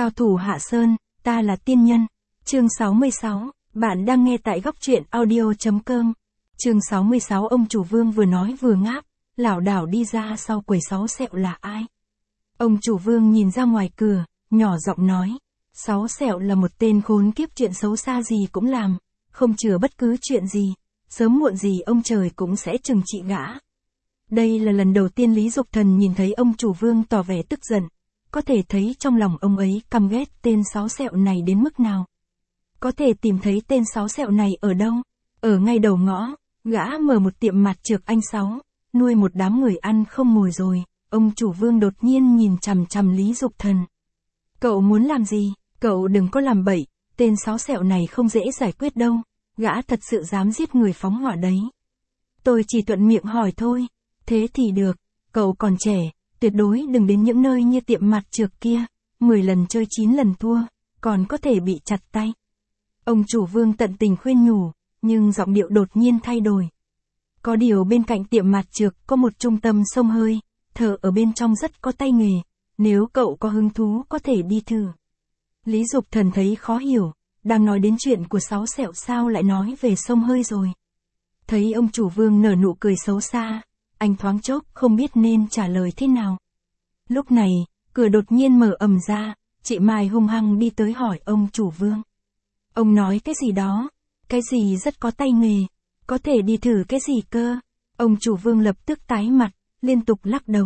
Cao thủ Hạ Sơn, ta là tiên nhân. Chương 66, bạn đang nghe tại góc truyện audio.com. Chương 66 ông chủ Vương vừa nói vừa ngáp, lảo đảo đi ra sau quầy Sáu Sẹo là ai? Ông chủ Vương nhìn ra ngoài cửa, nhỏ giọng nói, Sáu Sẹo là một tên khốn kiếp, chuyện xấu xa gì cũng làm, không chừa bất cứ chuyện gì, sớm muộn gì ông trời cũng sẽ trừng trị gã. Đây là lần đầu tiên Lý Dục Thần nhìn thấy ông chủ Vương tỏ vẻ tức giận, có thể thấy trong lòng ông ấy căm ghét tên Sáu Sẹo này đến mức nào. Có thể tìm thấy tên Sáu Sẹo này ở đâu? Ở ngay đầu ngõ, gã mở một tiệm mặt trược anh Sáu, nuôi một đám người ăn không ngồi rồi. Ông chủ Vương đột nhiên nhìn chằm chằm Lý Dục Thần. Cậu muốn làm gì? Cậu đừng có làm bậy, tên Sáu Sẹo này không dễ giải quyết đâu, gã thật sự dám giết người phóng hỏa đấy. Tôi chỉ thuận miệng hỏi thôi. Thế thì được, cậu còn trẻ, tuyệt đối đừng đến những nơi như tiệm mặt trược kia, 10 lần chơi 9 lần thua, còn có thể bị chặt tay. Ông chủ Vương tận tình khuyên nhủ, nhưng giọng điệu đột nhiên thay đổi. Có điều bên cạnh tiệm mặt trược có một trung tâm xông hơi, thợ ở bên trong rất có tay nghề, nếu cậu có hứng thú có thể đi thử. Lý Dục Thần thấy khó hiểu, đang nói đến chuyện của Sáu Sẹo sao lại nói về xông hơi rồi. Thấy ông chủ Vương nở nụ cười xấu xa, anh thoáng chốc không biết nên trả lời thế nào. Lúc này, cửa đột nhiên mở ầm ra, chị Mai hung hăng đi tới hỏi ông chủ Vương. Ông nói cái gì đó? Cái gì rất có tay nghề? Có thể đi thử cái gì cơ? Ông chủ Vương lập tức tái mặt, liên tục lắc đầu.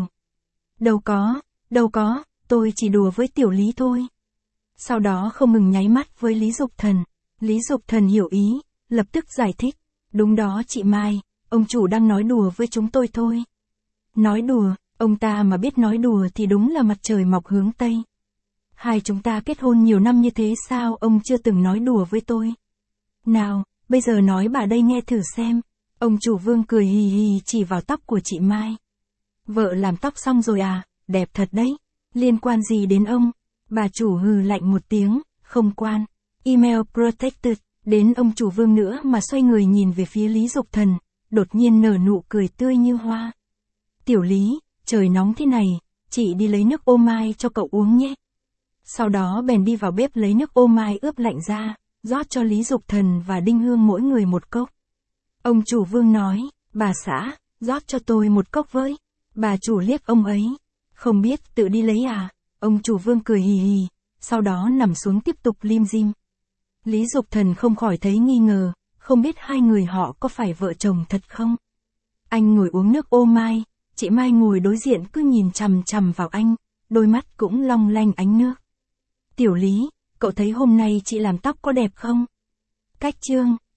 Đâu có, tôi chỉ đùa với tiểu Lý thôi. Sau đó không ngừng nháy mắt với Lý Dục Thần. Lý Dục Thần hiểu ý, lập tức giải thích. Đúng đó chị Mai, ông chủ đang nói đùa với chúng tôi thôi. Nói đùa, ông ta mà biết nói đùa thì đúng là mặt trời mọc hướng Tây. Hai chúng ta kết hôn nhiều năm như thế sao ông chưa từng nói đùa với tôi? Nào, bây giờ nói bà đây nghe thử xem. Ông chủ Vương cười hì hì chỉ vào tóc của chị Mai. Vợ làm tóc xong rồi à, đẹp thật đấy. Liên quan gì đến ông? Bà chủ hừ lạnh một tiếng, không quan. Email protected. Đến ông chủ Vương nữa mà xoay người nhìn về phía Lý Dục Thần, đột nhiên nở nụ cười tươi như hoa. Tiểu Lý, trời nóng thế này, chị đi lấy nước ô mai cho cậu uống nhé. Sau đó bèn đi vào bếp lấy nước ô mai ướp lạnh ra, rót cho Lý Dục Thần và Đinh Hương mỗi người một cốc. Ông chủ Vương nói, bà xã, rót cho tôi một cốc với. Bà chủ liếc ông ấy, không biết tự đi lấy à? Ông chủ Vương cười hì hì, sau đó nằm xuống tiếp tục lim dim. Lý Dục Thần không khỏi thấy nghi ngờ, không biết hai người họ có phải vợ chồng thật không? Anh ngồi uống nước ô mai, chị Mai ngồi đối diện cứ nhìn chằm chằm vào anh, đôi mắt cũng long lanh ánh nước. Tiểu Lý, cậu thấy hôm nay chị làm tóc có đẹp không? Cách chương